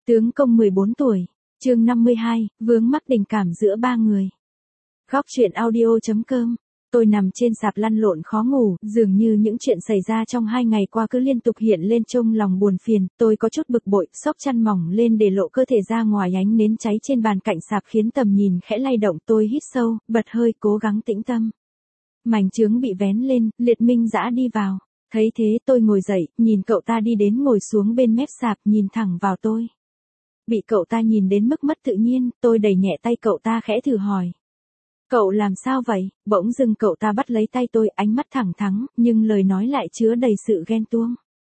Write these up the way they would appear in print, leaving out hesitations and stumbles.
Tướng công 14 tuổi, chương 52, vướng mắc tình cảm giữa ba người. Góc truyện audio.com. Tôi nằm trên sạp lăn lộn khó ngủ, dường như những chuyện xảy ra trong 2 ngày qua cứ liên tục hiện lên trong lòng buồn phiền. Tôi có chút bực bội, xốc chăn mỏng lên để lộ cơ thể ra ngoài, ánh nến cháy trên bàn cạnh sạp khiến tầm nhìn khẽ lay động. Tôi hít sâu, bật hơi, cố gắng tĩnh tâm. Mảnh chướng bị vén lên, Liệt Minh Dã đi vào. Thấy thế tôi ngồi dậy, nhìn cậu ta đi đến ngồi xuống bên mép sạp, nhìn thẳng vào tôi. Bị cậu ta nhìn đến mức mất tự nhiên, tôi đẩy nhẹ tay cậu ta, khẽ thử hỏi. Cậu làm sao vậy? Bỗng dưng cậu ta bắt lấy tay tôi, ánh mắt thẳng thắn, nhưng lời nói lại chứa đầy sự ghen tuông.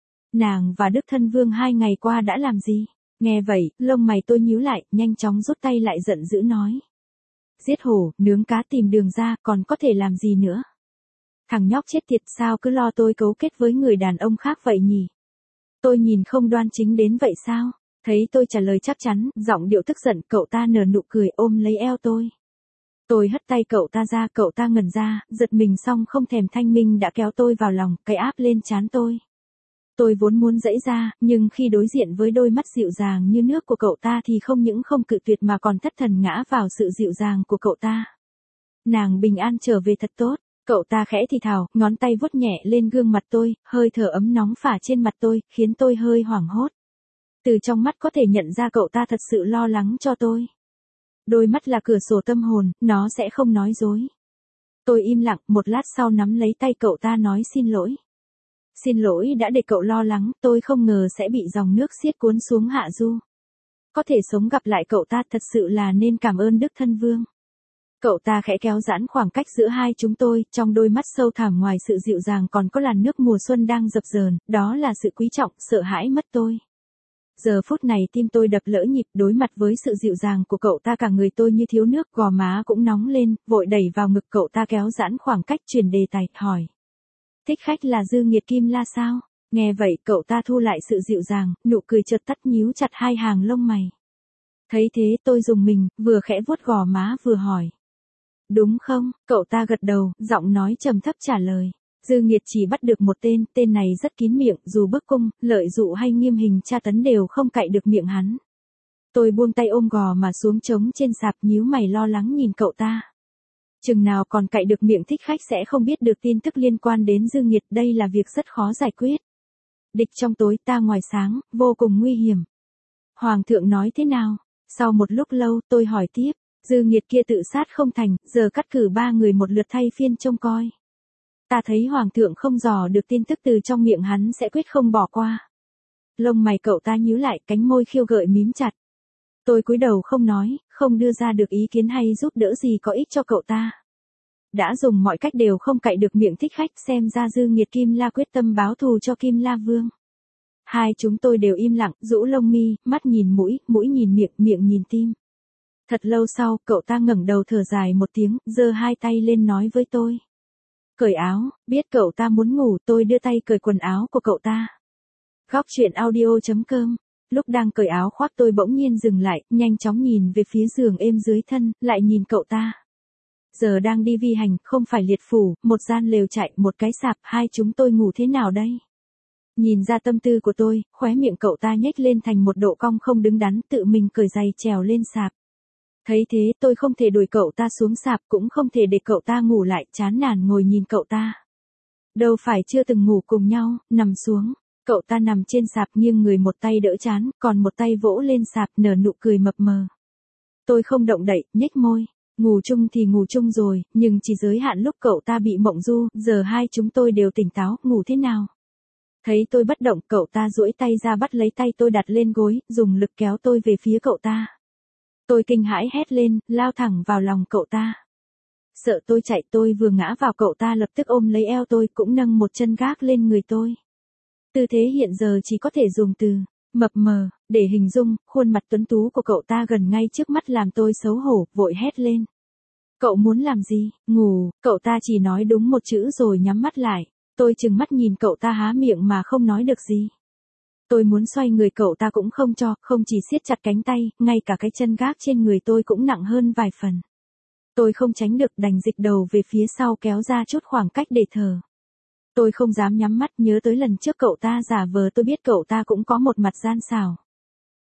Nàng và Đức Thân Vương 2 ngày qua đã làm gì? Nghe vậy, lông mày tôi nhíu lại, nhanh chóng rút tay lại, giận dữ nói. Giết hổ, nướng cá, tìm đường ra, còn có thể làm gì nữa? Thằng nhóc chết tiệt, sao cứ lo tôi cấu kết với người đàn ông khác vậy nhỉ? Tôi nhìn không đoan chính đến vậy sao? Thấy tôi trả lời chắc chắn, giọng điệu tức giận, cậu ta nở nụ cười, ôm lấy eo tôi. Tôi hất tay cậu ta ra, cậu ta ngẩn ra, giật mình xong không thèm thanh minh đã kéo tôi vào lòng, cái áp lên trán tôi. Tôi vốn muốn giãy ra, nhưng khi đối diện với đôi mắt dịu dàng như nước của cậu ta thì không những không cự tuyệt mà còn thất thần ngã vào sự dịu dàng của cậu ta. Nàng bình an trở về thật tốt. Cậu ta khẽ thì thào, ngón tay vuốt nhẹ lên gương mặt tôi, hơi thở ấm nóng phả trên mặt tôi, khiến tôi hơi hoảng hốt. Từ trong mắt có thể nhận ra cậu ta thật sự lo lắng cho tôi. Đôi mắt là cửa sổ tâm hồn, nó sẽ không nói dối. Tôi im lặng, một lát sau nắm lấy tay cậu ta nói xin lỗi. Xin lỗi đã để cậu lo lắng, tôi không ngờ sẽ bị dòng nước xiết cuốn xuống hạ du. Có thể sống gặp lại cậu ta thật sự là nên cảm ơn Đức Thân Vương. Cậu ta khẽ kéo giãn khoảng cách giữa hai chúng tôi, trong đôi mắt sâu thẳm ngoài sự dịu dàng còn có làn nước mùa xuân đang dập dờn, đó là sự quý trọng, sợ hãi mất tôi. Giờ phút này tim tôi đập lỡ nhịp, đối mặt với sự dịu dàng của cậu ta cả người tôi như thiếu nước, gò má cũng nóng lên, vội đẩy vào ngực cậu ta, kéo giãn khoảng cách, chuyển đề tài, hỏi. Thích khách là Dư Nghiệt Kim La sao? Nghe vậy cậu ta thu lại sự dịu dàng, nụ cười chợt tắt, nhíu chặt hai hàng lông mày. Thấy thế tôi rùng mình, vừa khẽ vuốt gò má vừa hỏi. Đúng không? Cậu ta gật đầu, giọng nói trầm thấp trả lời. Dư Nghiệt chỉ bắt được một tên này rất kín miệng, dù bức cung, lợi dụ hay nghiêm hình tra tấn đều không cạy được miệng hắn. Tôi buông tay ôm gò mà xuống trống trên sạp, nhíu mày lo lắng nhìn cậu ta. Chừng nào còn cạy được miệng thích khách sẽ không biết được tin tức liên quan đến Dư Nghiệt, đây là việc rất khó giải quyết. Địch trong tối ta ngoài sáng, vô cùng nguy hiểm. Hoàng thượng nói thế nào? Sau một lúc lâu tôi hỏi tiếp. Dư Nghiệt kia tự sát không thành, giờ cắt cử 3 người một lượt thay phiên trông coi. Ta thấy hoàng thượng không dò được tin tức từ trong miệng hắn sẽ quyết không bỏ qua. Lông mày cậu ta nhíu lại, cánh môi khiêu gợi mím chặt. Tôi cúi đầu không nói, không đưa ra được ý kiến hay giúp đỡ gì có ích cho cậu ta. Đã dùng mọi cách đều không cạy được miệng thích khách, xem ra Dư Nghiệt Kim La quyết tâm báo thù cho Kim La Vương. Hai chúng tôi đều im lặng, rũ lông mi, mắt nhìn mũi, mũi nhìn miệng, miệng nhìn tim. Thật lâu sau, cậu ta ngẩng đầu thở dài một tiếng, giơ hai tay lên nói với tôi. Cởi áo, biết cậu ta muốn ngủ, tôi đưa tay cởi quần áo của cậu ta. Góc truyện audio.com. Lúc đang cởi áo khoác tôi bỗng nhiên dừng lại, nhanh chóng nhìn về phía giường êm dưới thân, lại nhìn cậu ta. Giờ đang đi vi hành, không phải liệt phủ, một gian lều trại, một cái sạp, hai chúng tôi ngủ thế nào đây? Nhìn ra tâm tư của tôi, khóe miệng cậu ta nhếch lên thành một độ cong không đứng đắn, tự mình cởi giày trèo lên sạp. Thấy thế tôi không thể đuổi cậu ta xuống sạp, cũng không thể để cậu ta ngủ lại, chán nản ngồi nhìn cậu ta. Đâu phải chưa từng ngủ cùng nhau, nằm xuống. Cậu ta nằm trên sạp nghiêng người, một tay đỡ trán, còn một tay vỗ lên sạp, nở nụ cười mập mờ. Tôi không động đậy, nhếch môi. Ngủ chung thì ngủ chung rồi, nhưng chỉ giới hạn lúc cậu ta bị mộng du, giờ hai chúng tôi đều tỉnh táo, ngủ thế nào? Thấy tôi bất động, cậu ta duỗi tay ra bắt lấy tay tôi đặt lên gối, dùng lực kéo tôi về phía cậu ta. Tôi kinh hãi hét lên, lao thẳng vào lòng cậu ta. Sợ tôi chạy, tôi vừa ngã vào cậu ta lập tức ôm lấy eo tôi, cũng nâng một chân gác lên người tôi. Tư thế hiện giờ chỉ có thể dùng từ mập mờ để hình dung, khuôn mặt tuấn tú của cậu ta gần ngay trước mắt làm tôi xấu hổ, vội hét lên. Cậu muốn làm gì? Ngủ. Cậu ta chỉ nói đúng một chữ rồi nhắm mắt lại. Tôi trừng mắt nhìn cậu ta há miệng mà không nói được gì. Tôi muốn xoay người cậu ta cũng không cho, không chỉ siết chặt cánh tay, ngay cả cái chân gác trên người tôi cũng nặng hơn vài phần. Tôi không tránh được, đành dịch đầu về phía sau, kéo ra chút khoảng cách để thở. Tôi không dám nhắm mắt, nhớ tới lần trước cậu ta giả vờ tôi biết cậu ta cũng có một mặt gian xảo.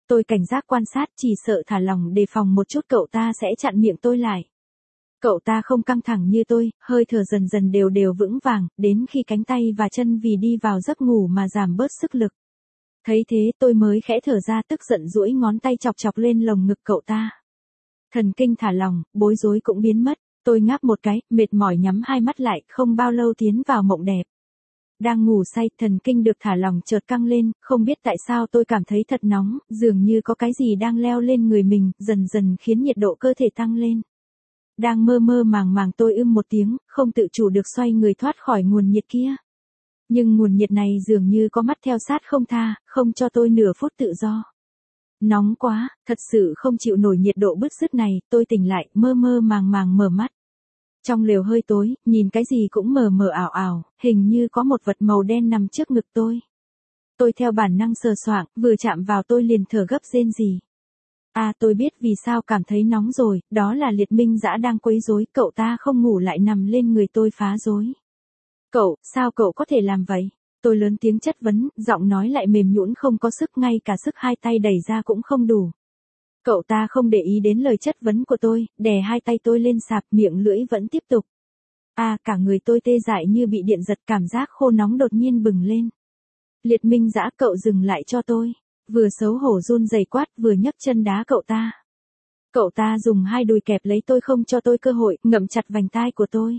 Tôi cảnh giác quan sát, chỉ sợ thả lỏng đề phòng một chút cậu ta sẽ chặn miệng tôi lại. Cậu ta không căng thẳng như tôi, hơi thở dần dần đều đều vững vàng, đến khi cánh tay và chân vì đi vào giấc ngủ mà giảm bớt sức lực. Thấy thế tôi mới khẽ thở ra, tức giận duỗi ngón tay chọc chọc lên lồng ngực cậu ta. Thần kinh thả lỏng, bối rối cũng biến mất, tôi ngáp một cái, mệt mỏi nhắm hai mắt lại, không bao lâu tiến vào mộng đẹp. Đang ngủ say, thần kinh được thả lỏng chợt căng lên, không biết tại sao tôi cảm thấy thật nóng, dường như có cái gì đang leo lên người mình, dần dần khiến nhiệt độ cơ thể tăng lên. Đang mơ mơ màng màng tôi một tiếng, không tự chủ được xoay người thoát khỏi nguồn nhiệt kia. Nhưng nguồn nhiệt này dường như có mắt theo sát không tha, không cho tôi nửa phút tự do. Nóng quá, thật sự không chịu nổi nhiệt độ bứt rứt này, tôi tỉnh lại, mơ mơ màng màng mở mắt. Trong lều hơi tối, nhìn cái gì cũng mờ mờ ảo ảo, hình như có một vật màu đen nằm trước ngực tôi. Tôi theo bản năng sờ soạng, vừa chạm vào tôi liền thở gấp rên rỉ. À, tôi biết vì sao cảm thấy nóng rồi, đó là Liệt Minh Dã đang quấy rối, cậu ta không ngủ lại nằm lên người tôi phá rối. Cậu, sao cậu có thể làm vậy? Tôi lớn tiếng chất vấn, giọng nói lại mềm nhũn không có sức, ngay cả sức hai tay đẩy ra cũng không đủ. Cậu ta không để ý đến lời chất vấn của tôi, đè hai tay tôi lên sạp, miệng lưỡi vẫn tiếp tục. À, cả người tôi tê dại như bị điện giật, cảm giác khô nóng đột nhiên bừng lên. Liệt Minh Dã, cậu dừng lại cho tôi. Vừa xấu hổ run rẩy quát, vừa nhấc chân đá cậu ta. Cậu ta dùng hai đùi kẹp lấy tôi không cho tôi cơ hội, ngậm chặt vành tai của tôi.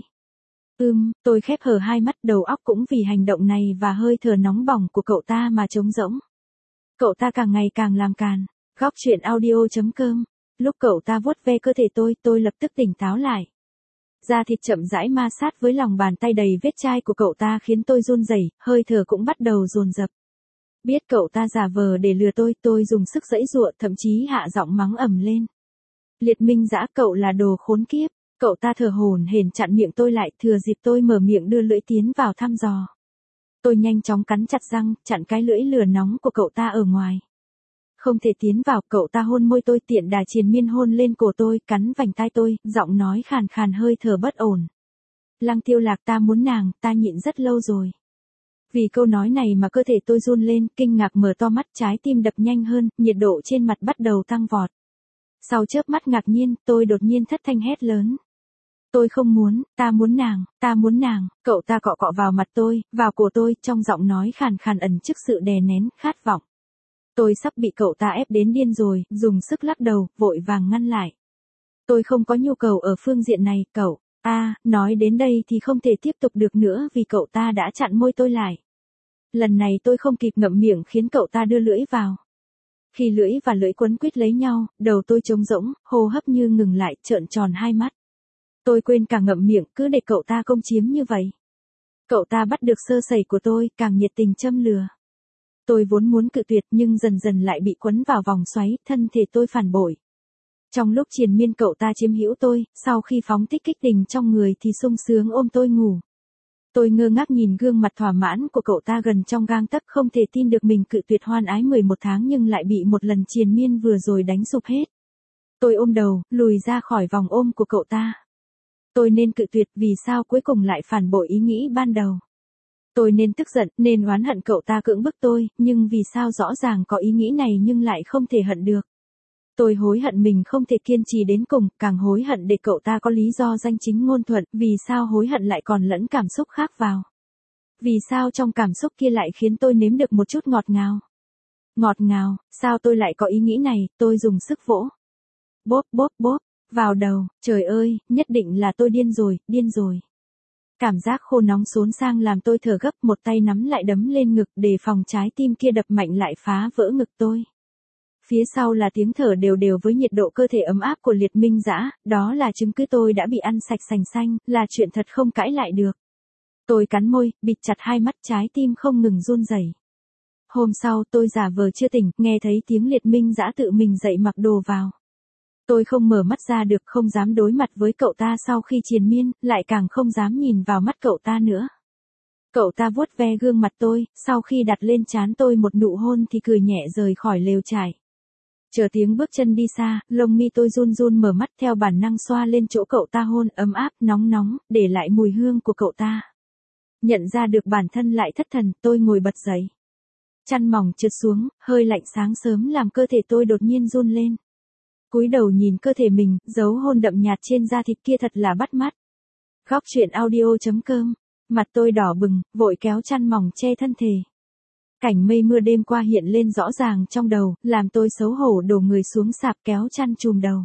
Tôi khép hờ hai mắt, đầu óc cũng vì hành động này và hơi thở nóng bỏng của cậu ta mà trống rỗng. Cậu ta càng ngày càng làm càn. Góc truyện audio.com. Lúc cậu ta vuốt ve cơ thể tôi lập tức tỉnh táo lại. Da thịt chậm rãi ma sát với lòng bàn tay đầy vết chai của cậu ta khiến tôi run rẩy, hơi thở cũng bắt đầu dồn dập. Biết cậu ta giả vờ để lừa tôi dùng sức giãy giụa, thậm chí hạ giọng mắng ầm lên. Liệt Minh Dã, cậu là đồ khốn kiếp. Cậu ta thở hổn hển chặn miệng tôi lại, thừa dịp tôi mở miệng đưa lưỡi tiến vào thăm dò. Tôi nhanh chóng cắn chặt răng, chặn cái lưỡi lửa nóng của cậu ta ở ngoài. Không thể tiến vào, cậu ta hôn môi tôi, tiện đà triền miên hôn lên cổ tôi, cắn vành tai tôi, giọng nói khàn khàn hơi thở bất ổn. Lăng Tiêu Lạc, ta muốn nàng, ta nhịn rất lâu rồi. Vì câu nói này mà cơ thể tôi run lên, kinh ngạc mở to mắt, trái tim đập nhanh hơn, nhiệt độ trên mặt bắt đầu tăng vọt. Sau chớp mắt ngạc nhiên, tôi đột nhiên thất thanh hét lớn. Tôi không muốn, ta muốn nàng, cậu ta cọ cọ vào mặt tôi, vào cổ tôi, trong giọng nói khàn khàn ẩn chứa sự đè nén, khát vọng. Tôi sắp bị cậu ta ép đến điên rồi, dùng sức lắc đầu, vội vàng ngăn lại. Tôi không có nhu cầu ở phương diện này, cậu. Nói đến đây thì không thể tiếp tục được nữa vì cậu ta đã chặn môi tôi lại. Lần này tôi không kịp ngậm miệng khiến cậu ta đưa lưỡi vào. Khi lưỡi và lưỡi quấn quýt lấy nhau, đầu tôi trống rỗng, hô hấp như ngừng lại, trợn tròn hai mắt. Tôi quên cả ngậm miệng, cứ để cậu ta công chiếm như vậy. Cậu ta bắt được sơ sẩy của tôi, càng nhiệt tình châm lừa. Tôi vốn muốn cự tuyệt nhưng dần dần lại bị quấn vào vòng xoáy, thân thể tôi phản bội. Trong lúc triền miên cậu ta chiếm hữu tôi, sau khi phóng thích kích tình trong người thì sung sướng ôm tôi ngủ. Tôi ngơ ngác nhìn gương mặt thỏa mãn của cậu ta gần trong gang tấc, không thể tin được mình cự tuyệt hoan ái 11 tháng nhưng lại bị một lần triền miên vừa rồi đánh sụp hết. Tôi ôm đầu, lùi ra khỏi vòng ôm của cậu ta. Tôi nên cự tuyệt, vì sao cuối cùng lại phản bội ý nghĩ ban đầu. Tôi nên tức giận, nên oán hận cậu ta cưỡng bức tôi, nhưng vì sao rõ ràng có ý nghĩ này nhưng lại không thể hận được. Tôi hối hận mình không thể kiên trì đến cùng, càng hối hận để cậu ta có lý do danh chính ngôn thuận, vì sao hối hận lại còn lẫn cảm xúc khác vào. Vì sao trong cảm xúc kia lại khiến tôi nếm được một chút ngọt ngào. Ngọt ngào, sao tôi lại có ý nghĩ này, tôi dùng sức vỗ. Bóp bóp bóp, vào đầu, trời ơi, nhất định là tôi điên rồi. Cảm giác khô nóng xốn sang làm tôi thở gấp, một tay nắm lại đấm lên ngực để phòng trái tim kia đập mạnh lại phá vỡ ngực tôi. Phía sau là tiếng thở đều đều với nhiệt độ cơ thể ấm áp của Liệt Minh Dã, đó là chứng cứ tôi đã bị ăn sạch sành xanh, là chuyện thật không cãi lại được. Tôi cắn môi, bịt chặt hai mắt, trái tim không ngừng run rẩy. Hôm sau tôi giả vờ chưa tỉnh, nghe thấy tiếng Liệt Minh Dã tự mình dậy mặc đồ vào. Tôi không mở mắt ra được, không dám đối mặt với cậu ta sau khi triền miên, lại càng không dám nhìn vào mắt cậu ta nữa. Cậu ta vuốt ve gương mặt tôi, sau khi đặt lên trán tôi một nụ hôn thì cười nhẹ rời khỏi lều trại. Chờ tiếng bước chân đi xa, lông mi tôi run run mở mắt theo bản năng xoa lên chỗ cậu ta hôn ấm áp, nóng nóng, để lại mùi hương của cậu ta. Nhận ra được bản thân lại thất thần, tôi ngồi bật dậy. Chăn mỏng trượt xuống, hơi lạnh sáng sớm làm cơ thể tôi đột nhiên run lên. Cúi đầu nhìn cơ thể mình, dấu hôn đậm nhạt trên da thịt kia thật là bắt mắt. Góc truyện audio.com. Mặt tôi đỏ bừng, vội kéo chăn mỏng che thân thể. Cảnh mây mưa đêm qua hiện lên rõ ràng trong đầu, làm tôi xấu hổ đổ người xuống sạp kéo chăn trùm đầu.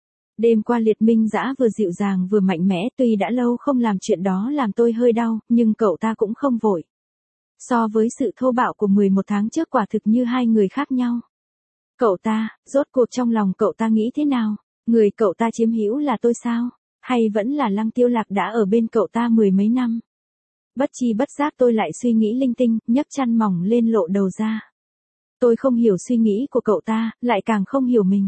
Đêm qua Liệt Minh Dã vừa dịu dàng vừa mạnh mẽ, tuy đã lâu không làm chuyện đó làm tôi hơi đau, nhưng cậu ta cũng không vội. So với sự thô bạo của 11 tháng trước quả thực như hai người khác nhau. Cậu ta, rốt cuộc trong lòng cậu ta nghĩ thế nào? Người cậu ta chiếm hữu là tôi sao? Hay vẫn là Lăng Tiêu Lạc đã ở bên cậu ta mười mấy năm? Bất chi bất giác tôi lại suy nghĩ linh tinh, nhấc chăn mỏng lên lộ đầu ra. Tôi không hiểu suy nghĩ của cậu ta, lại càng không hiểu mình.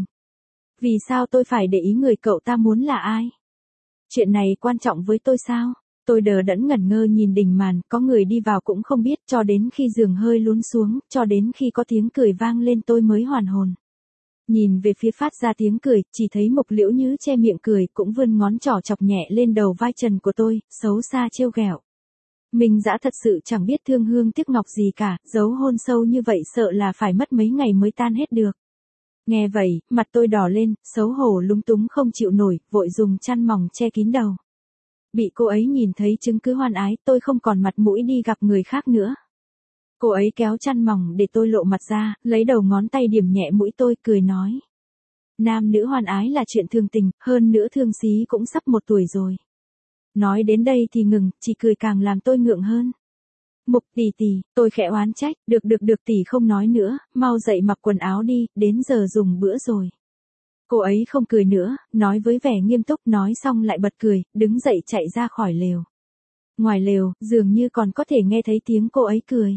Vì sao tôi phải để ý người cậu ta muốn là ai? Chuyện này quan trọng với tôi sao? Tôi đờ đẫn ngẩn ngơ nhìn đình màn, có người đi vào cũng không biết, cho đến khi giường hơi lún xuống, cho đến khi có tiếng cười vang lên tôi mới hoàn hồn. Nhìn về phía phát ra tiếng cười, chỉ thấy Mục Liễu Như che miệng cười, cũng vươn ngón trỏ chọc nhẹ lên đầu vai trần của tôi, xấu xa trêu ghẹo. Minh Dã thật sự chẳng biết thương hương tiếc ngọc gì cả, giấu hôn sâu như vậy sợ là phải mất mấy ngày mới tan hết được. Nghe vậy, mặt tôi đỏ lên, xấu hổ lúng túng không chịu nổi, vội dùng chăn mỏng che kín đầu. Bị cô ấy nhìn thấy chứng cứ hoan ái, tôi không còn mặt mũi đi gặp người khác nữa. Cô ấy kéo chăn mỏng để tôi lộ mặt ra, lấy đầu ngón tay điểm nhẹ mũi tôi, cười nói. Nam nữ hoan ái là chuyện thường tình, hơn nữa Thương Xí cũng sắp 1 tuổi rồi. Nói đến đây thì ngừng, chỉ cười càng làm tôi ngượng hơn. Mục tỷ tỷ, tôi khẽ oán trách, được tỷ không nói nữa, mau dậy mặc quần áo đi, đến giờ dùng bữa rồi. Cô ấy không cười nữa, nói với vẻ nghiêm túc, nói xong lại bật cười, đứng dậy chạy ra khỏi lều. Ngoài lều, dường như còn có thể nghe thấy tiếng cô ấy cười.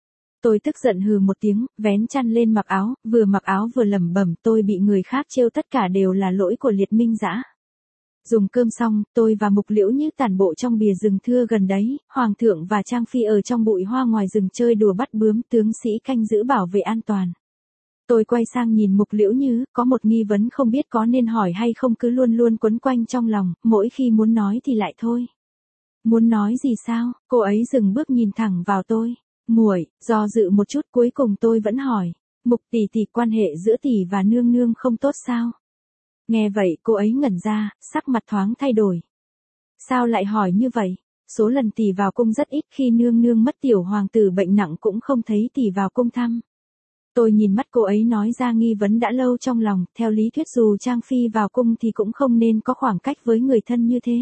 Tôi tức giận hừ một tiếng, vén chăn lên mặc áo vừa lẩm bẩm, tôi bị người khác trêu tất cả đều là lỗi của Liệt Minh Dã. Dùng cơm xong, tôi và Mục Liễu Như tản bộ trong bìa rừng thưa gần đấy, Hoàng thượng và Trang Phi ở trong bụi hoa ngoài rừng chơi đùa bắt bướm, tướng sĩ canh giữ bảo vệ an toàn. Tôi quay sang nhìn Mục Liễu Như, có một nghi vấn không biết có nên hỏi hay không cứ luôn luôn quấn quanh trong lòng, mỗi khi muốn nói thì lại thôi. Muốn nói gì sao? Cô ấy dừng bước nhìn thẳng vào tôi. Muội, do dự một chút cuối cùng tôi vẫn hỏi. Mục tỷ tỷ, quan hệ giữa tỷ và nương nương không tốt sao? Nghe vậy cô ấy ngẩn ra, sắc mặt thoáng thay đổi. Sao lại hỏi như vậy? Số lần tỷ vào cung rất ít, khi nương nương mất tiểu hoàng tử bệnh nặng cũng không thấy tỷ vào cung thăm. Tôi nhìn mắt cô ấy nói ra nghi vấn đã lâu trong lòng, theo lý thuyết dù Trang Phi vào cung thì cũng không nên có khoảng cách với người thân như thế.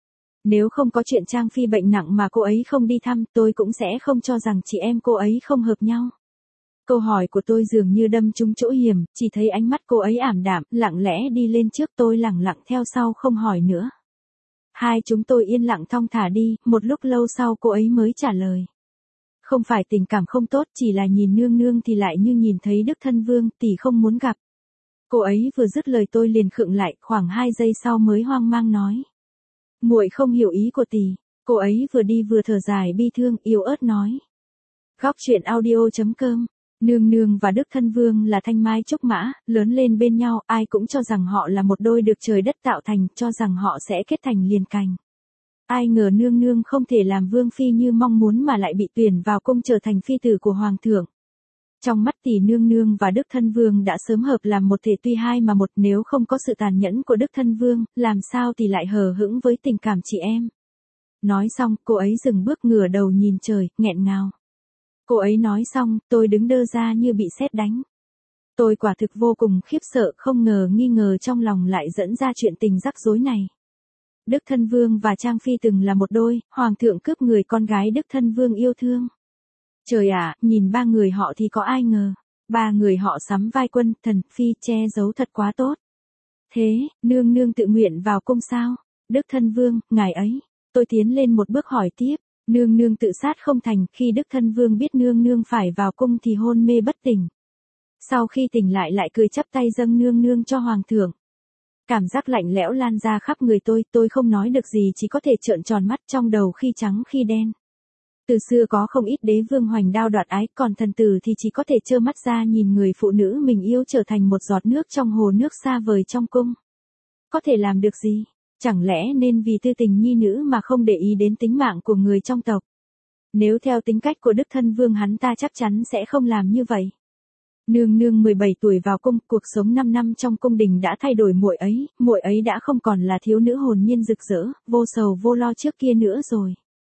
Nếu không có chuyện Trang Phi bệnh nặng mà cô ấy không đi thăm, tôi cũng sẽ không cho rằng chị em cô ấy không hợp nhau. Câu hỏi của tôi dường như đâm trúng chỗ hiểm, chỉ thấy ánh mắt cô ấy ảm đạm, lặng lẽ đi lên trước, tôi lẳng lặng theo sau không hỏi nữa. Hai chúng tôi yên lặng thong thả đi, một lúc lâu sau cô ấy mới trả lời. Không phải tình cảm không tốt, chỉ là nhìn nương nương thì lại như nhìn thấy Đức Thân Vương, tỷ không muốn gặp. Cô ấy vừa dứt lời tôi liền khựng lại, khoảng 2 giây sau mới hoang mang nói. Muội không hiểu ý của tỷ. Cô ấy vừa đi vừa thở dài bi thương, yếu ớt nói. Góc truyện audio.com. Nương nương và Đức Thân Vương là thanh mai trúc mã, lớn lên bên nhau, ai cũng cho rằng họ là một đôi được trời đất tạo thành, cho rằng họ sẽ kết thành liền cành. Ai ngờ nương nương không thể làm vương phi như mong muốn mà lại bị tuyển vào cung trở thành phi tử của hoàng thượng. Trong mắt tỷ nương nương và Đức Thân Vương đã sớm hợp làm một thể, tuy hai mà một, nếu không có sự tàn nhẫn của Đức Thân Vương, làm sao tỷ lại hờ hững với tình cảm chị em. Nói xong, cô ấy dừng bước ngửa đầu nhìn trời, nghẹn ngào. Cô ấy nói xong, tôi đứng đơ ra như bị sét đánh. Tôi quả thực vô cùng khiếp sợ, không ngờ nghi ngờ trong lòng lại dẫn ra chuyện tình rắc rối này. Đức Thân Vương và Trang Phi từng là một đôi, hoàng thượng cướp người con gái Đức Thân Vương yêu thương. Trời ạ, nhìn ba người họ thì có ai ngờ. Ba người họ sắm vai quân, thần, phi, che giấu thật quá tốt. Thế, nương nương tự nguyện vào cung sao? Đức Thân Vương, ngài ấy. Tôi tiến lên một bước hỏi tiếp. Nương nương tự sát không thành, khi Đức Thân Vương biết nương nương phải vào cung thì hôn mê bất tỉnh. Sau khi tỉnh lại cười chắp tay dâng nương nương cho hoàng thượng. Cảm giác lạnh lẽo lan ra khắp người tôi không nói được gì, chỉ có thể trợn tròn mắt, trong đầu khi trắng khi đen. Từ xưa có không ít đế vương hoành đao đoạt ái, còn thần tử thì chỉ có thể trơ mắt ra nhìn người phụ nữ mình yêu trở thành một giọt nước trong hồ nước xa vời trong cung. Có thể làm được gì? Chẳng lẽ nên vì tư tình nhi nữ mà không để ý đến tính mạng của người trong tộc? Nếu theo tính cách của Đức Thân Vương hắn ta chắc chắn sẽ không làm như vậy. Nương nương 17 tuổi vào cung, cuộc sống 5 năm trong cung đình đã thay đổi muội ấy đã không còn là thiếu nữ hồn nhiên rực rỡ, vô sầu vô lo trước kia nữa rồi.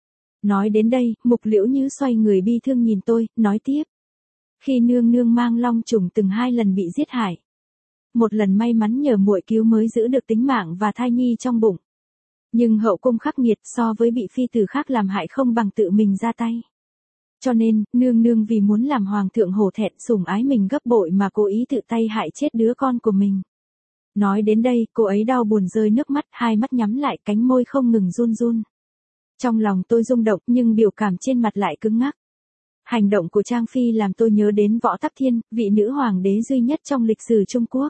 Nói đến đây, Mục Liễu Như xoay người bi thương nhìn tôi, nói tiếp. Khi nương nương mang long trùng từng 2 lần bị giết hại. Một lần may mắn nhờ muội cứu mới giữ được tính mạng và thai nhi trong bụng. Nhưng hậu cung khắc nghiệt so với bị phi tử khác làm hại không bằng tự mình ra tay. Cho nên, nương nương vì muốn làm hoàng thượng hổ thẹn sủng ái mình gấp bội mà cố ý tự tay hại chết đứa con của mình. Nói đến đây, cô ấy đau buồn rơi nước mắt, 2 mắt nhắm lại, cánh môi không ngừng run run. Trong lòng tôi rung động nhưng biểu cảm trên mặt lại cứng ngắc. Hành động của Trang Phi làm tôi nhớ đến Võ Tắc Thiên, vị nữ hoàng đế duy nhất trong lịch sử Trung Quốc.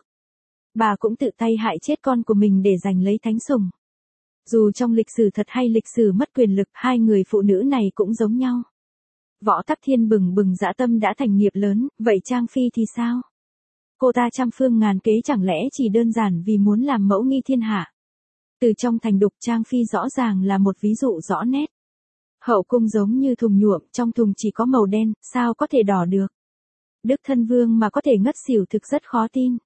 Bà cũng tự tay hại chết con của mình để giành lấy thánh sủng. Dù trong lịch sử thật hay lịch sử mất quyền lực, 2 người phụ nữ này cũng giống nhau. Võ Tắc Thiên bừng bừng dã tâm đã thành nghiệp lớn, vậy Trang Phi thì sao? Cô ta trăm phương ngàn kế chẳng lẽ chỉ đơn giản vì muốn làm mẫu nghi thiên hạ? Từ trong thành đục Trang Phi rõ ràng là một ví dụ rõ nét. Hậu cung giống như thùng nhuộm, trong thùng chỉ có màu đen, sao có thể đỏ được? Đức Thân Vương mà có thể ngất xỉu thực rất khó tin.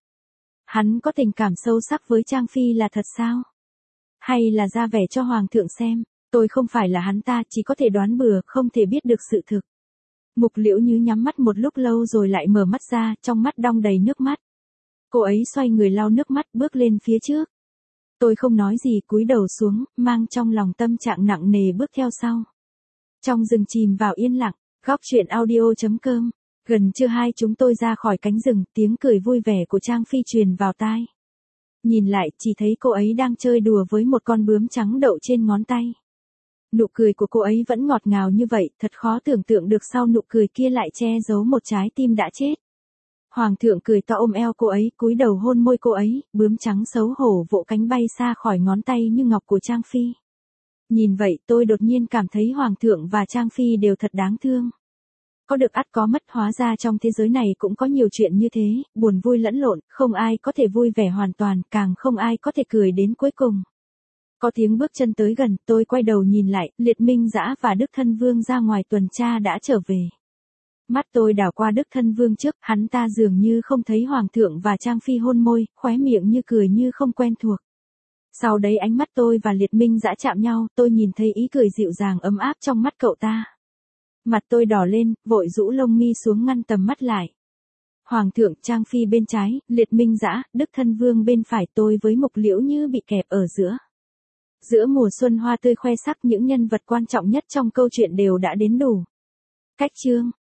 Hắn có tình cảm sâu sắc với Trang Phi là thật sao? Hay là ra vẻ cho hoàng thượng xem? Tôi không phải là hắn ta, chỉ có thể đoán bừa, không thể biết được sự thực. Mục Liễu Như nhắm mắt một lúc lâu rồi lại mở mắt ra, trong mắt đong đầy nước mắt. Cô ấy xoay người lau nước mắt bước lên phía trước. Tôi không nói gì, cúi đầu xuống, mang trong lòng tâm trạng nặng nề bước theo sau. Trong rừng chìm vào yên lặng, góc truyện audio.com. Gần trưa 2 chúng tôi ra khỏi cánh rừng, tiếng cười vui vẻ của Trang Phi truyền vào tai. Nhìn lại, chỉ thấy cô ấy đang chơi đùa với một con bướm trắng đậu trên ngón tay. Nụ cười của cô ấy vẫn ngọt ngào như vậy, thật khó tưởng tượng được sau nụ cười kia lại che giấu một trái tim đã chết. Hoàng thượng cười to ôm eo cô ấy, cúi đầu hôn môi cô ấy, bướm trắng xấu hổ vỗ cánh bay xa khỏi ngón tay như ngọc của Trang Phi. Nhìn vậy tôi đột nhiên cảm thấy Hoàng thượng và Trang Phi đều thật đáng thương. Có được ắt có mất, hóa ra trong thế giới này cũng có nhiều chuyện như thế, buồn vui lẫn lộn, không ai có thể vui vẻ hoàn toàn, càng không ai có thể cười đến cuối cùng. Có tiếng bước chân tới gần, tôi quay đầu nhìn lại, Liệt Minh Dã và Đức Thân Vương ra ngoài tuần tra đã trở về. Mắt tôi đảo qua Đức Thân Vương trước, hắn ta dường như không thấy Hoàng thượng và Trang Phi hôn môi, khóe miệng như cười như không quen thuộc. Sau đấy ánh mắt tôi và Liệt Minh Dã chạm nhau, tôi nhìn thấy ý cười dịu dàng ấm áp trong mắt cậu ta. Mặt tôi đỏ lên, vội rũ lông mi xuống ngăn tầm mắt lại. Hoàng thượng, Trang Phi bên trái, Liệt Minh Dã, Đức Thân Vương bên phải, tôi với Mục Liễu Như bị kẹp ở giữa. Giữa mùa xuân hoa tươi khoe sắc, những nhân vật quan trọng nhất trong câu chuyện đều đã đến đủ. Cách chương